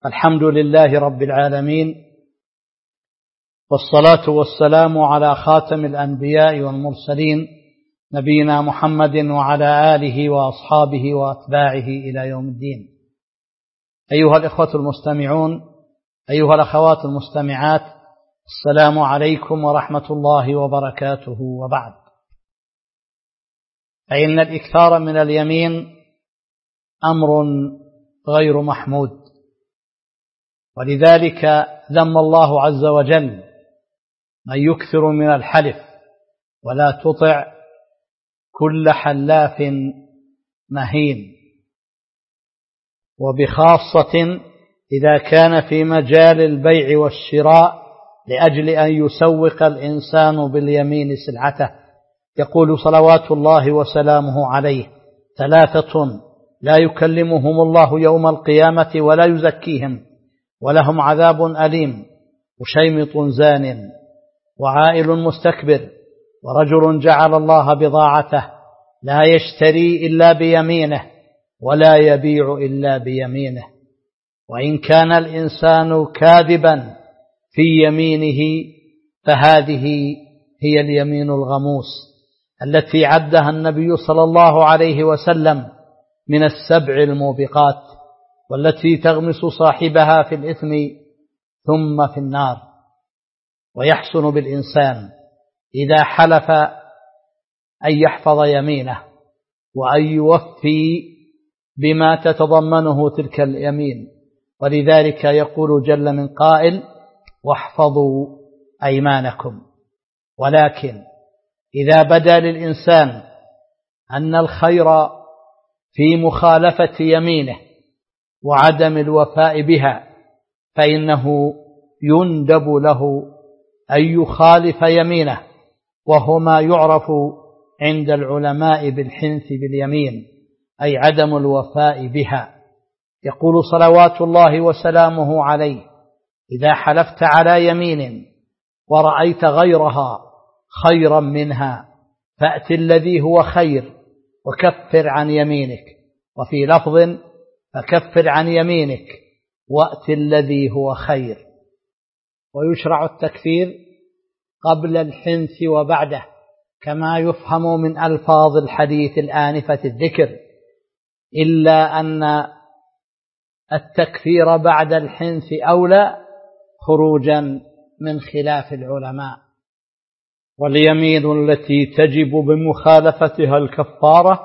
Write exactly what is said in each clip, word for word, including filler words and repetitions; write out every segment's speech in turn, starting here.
الحمد لله رب العالمين، والصلاة والسلام على خاتم الأنبياء والمرسلين نبينا محمد وعلى آله وأصحابه وأتباعه إلى يوم الدين. أيها الإخوة المستمعون، أيها الأخوات المستمعات، السلام عليكم ورحمة الله وبركاته. وبعد، فإن الإكثار من اليمين أمر غير محمود، ولذلك ذم الله عز وجل من يكثر من الحلف، ولا تطع كل حلاف مهين، وبخاصة إذا كان في مجال البيع والشراء لأجل أن يسوق الإنسان باليمين سلعته. يقول صلوات الله وسلامه عليه: ثلاثة لا يكلمهم الله يوم القيامة ولا يزكيهم ولهم عذاب أليم: وشيمط زان، وعائل مستكبر، ورجل جعل الله بضاعته لا يشتري إلا بيمينه ولا يبيع إلا بيمينه. وإن كان الإنسان كاذبا في يمينه فهذه هي اليمين الغموس التي عدها النبي صلى الله عليه وسلم من السبع الموبقات، والتي تغمس صاحبها في الإثم ثم في النار. ويحسن بالإنسان إذا حلف أن يحفظ يمينه وأن يوفي بما تتضمنه تلك اليمين، ولذلك يقول جل من قائل: واحفظوا أيمانكم. ولكن إذا بدا للإنسان أن الخير في مخالفة يمينه وعدم الوفاء بها، فإنه يندب له أن يخالف يمينه، وهو ما يعرف عند العلماء بالحنث باليمين، أي عدم الوفاء بها. يقول صلوات الله وسلامه عليه: إذا حلفت على يمين ورأيت غيرها خيرا منها فأت الذي هو خير وكفر عن يمينك، وفي لفظ: فكفر عن يمينك وأت الذي هو خير. ويشرع التكفير قبل الحنث وبعده، كما يفهم من ألفاظ الحديث الآنفة الذكر، إلا أن التكفير بعد الحنث أولى خروجا من خلاف العلماء. واليمين التي تجب بمخالفتها الكفارة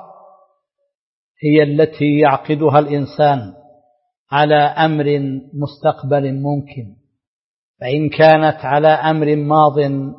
هي التي يعقدها الإنسان على أمر مستقبل ممكن، فإن كانت على أمر ماض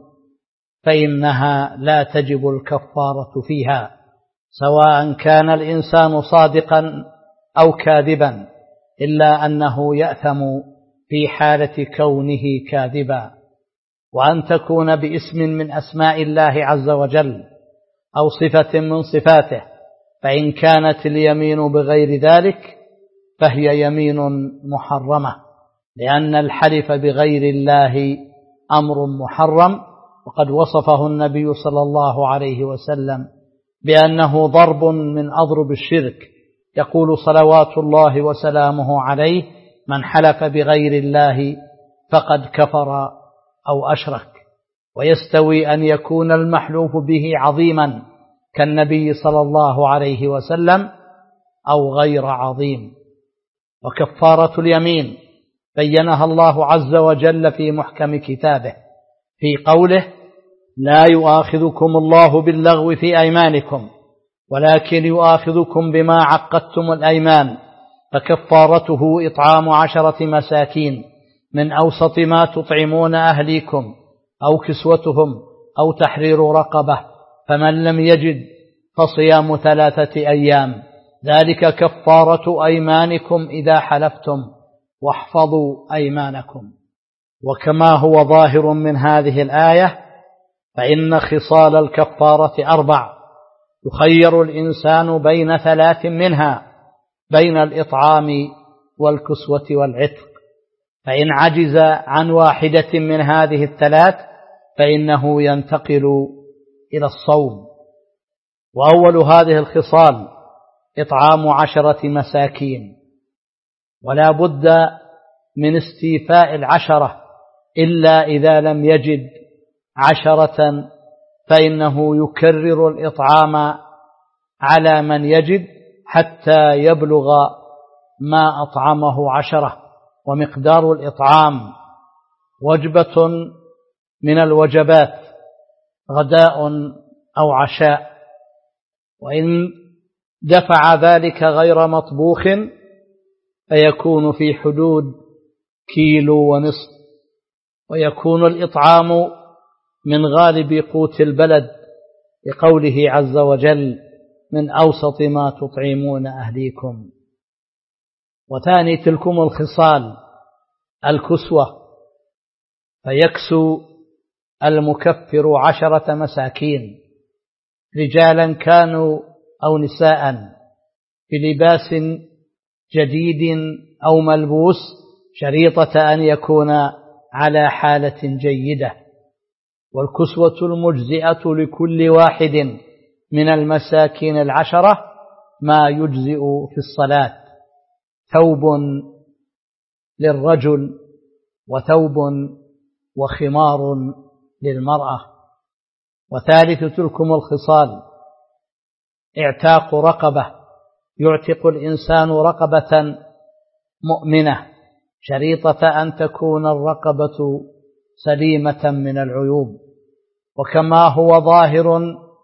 فإنها لا تجب الكفارة فيها، سواء كان الإنسان صادقا أو كاذبا، إلا أنه يأثم في حالة كونه كاذبا. وأن تكون باسم من أسماء الله عز وجل أو صفة من صفاته، فإن كانت اليمين بغير ذلك فهي يمين محرمة، لأن الحلف بغير الله أمر محرم، وقد وصفه النبي صلى الله عليه وسلم بأنه ضرب من أضرب الشرك. يقول صلوات الله وسلامه عليه: من حلف بغير الله فقد كفر أو أشرك. ويستوي أن يكون المحلوف به عظيما كالنبي صلى الله عليه وسلم أو غير عظيم. وكفارة اليمين بينها الله عز وجل في محكم كتابه في قوله: لا يؤاخذكم الله باللغو في أيمانكم ولكن يؤاخذكم بما عقدتم الأيمان، فكفارته إطعام عشرة مساكين من أوسط ما تطعمون أهليكم أو كسوتهم أو تحرير رقبة، فمن لم يجد فصيام ثلاثة أيام، ذلك كفارة أيمانكم إذا حلفتم، واحفظوا أيمانكم. وكما هو ظاهر من هذه الآية، فإن خصال الكفارة أربع، يخير الإنسان بين ثلاث منها، بين الإطعام والكسوة والعتق، فإن عجز عن واحدة من هذه الثلاث فإنه ينتقل إلى الصوم. وأول هذه الخصال إطعام عشرة مساكين، ولا بد من استيفاء العشرة إلا إذا لم يجد عشرة فإنه يكرر الإطعام على من يجد حتى يبلغ ما أطعمه عشرة. ومقدار الإطعام وجبة من الوجبات، غداء أو عشاء، وإن دفع ذلك غير مطبوخ فيكون في حدود كيلو ونصف. ويكون الإطعام من غالب قوت البلد لقوله عز وجل: من أوسط ما تطعمون أهليكم. وثاني تلكم الخصال الكسوة، فيكسو المكفر عشرة مساكين رجالا كانوا أو نساء بلباس جديد أو ملبوس، شريطة أن يكون على حالة جيدة. والكسوة المجزئة لكل واحد من المساكين العشرة ما يجزئ في الصلاة: ثوب للرجل، وثوب وخمار للمرأة. وثالث تلكم الخصال اعتاق رقبة، يعتق الإنسان رقبة مؤمنة، شريطة أن تكون الرقبة سليمة من العيوب. وكما هو ظاهر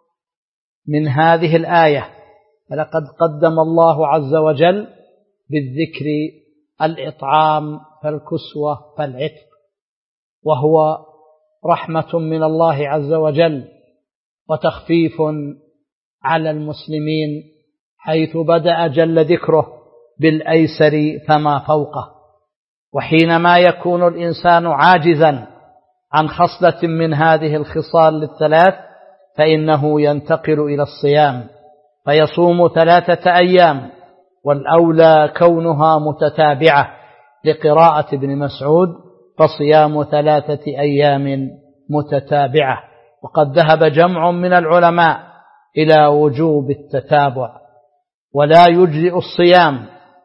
من هذه الآية، فلقد قدم الله عز وجل بالذكر الإطعام فالكسوة فالعتق، وهو رحمة من الله عز وجل وتخفيف على المسلمين، حيث بدأ جل ذكره بالأيسر فما فوقه. وحينما يكون الإنسان عاجزا عن خصلة من هذه الخصال الثلاث فإنه ينتقل إلى الصيام، فيصوم ثلاثة أيام، والأولى كونها متتابعة لقراءة ابن مسعود: فصيام ثلاثة أيام متتابعة. وقد ذهب جمع من العلماء إلى وجوب التتابع، ولا يجزئ الصيام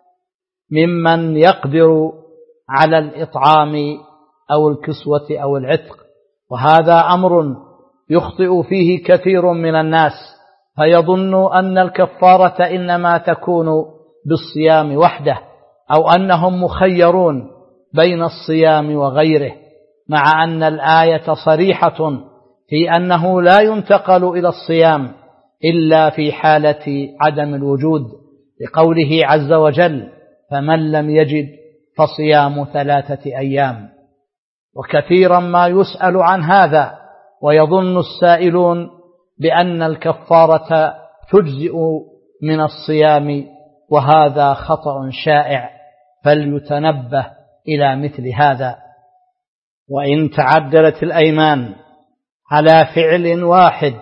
ممن يقدر على الإطعام أو الكسوة أو العتق. وهذا أمر يخطئ فيه كثير من الناس، فيظن أن الكفارة إنما تكون بالصيام وحده، أو أنهم مخيرون بين الصيام وغيره، مع أن الآية صريحة في أنه لا ينتقل إلى الصيام إلا في حالة عدم الوجود، لقوله عز وجل: فمن لم يجد فصيام ثلاثة أيام. وكثيرا ما يسأل عن هذا ويظن السائلون بأن الكفارة تجزئ من الصيام، وهذا خطأ شائع، فليتنبه إلى مثل هذا. وإن تعدلت الأيمان على فعل واحد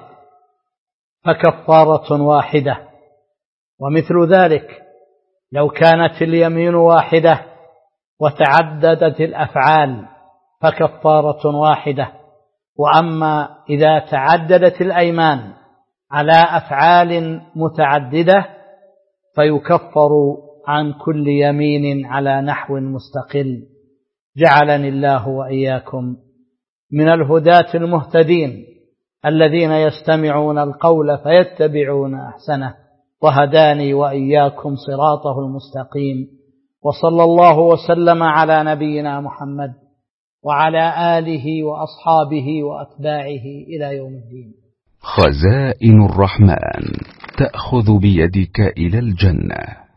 فكفارة واحدة. ومثل ذلك لو كانت اليمين واحدة وتعددت الأفعال فكفارة واحدة. وأما إذا تعددت الأيمان على أفعال متعددة فيكفر عن كل يمين على نحو مستقل. جعلني الله وإياكم من الهداة المهتدين الذين يستمعون القول فيتبعون أحسنه، وهداني وإياكم صراطه المستقيم. وصلى الله وسلم على نبينا محمد وعلى آله وأصحابه وأتباعه إلى يوم الدين. خزائن الرحمن تأخذ بيدك إلى الجنة.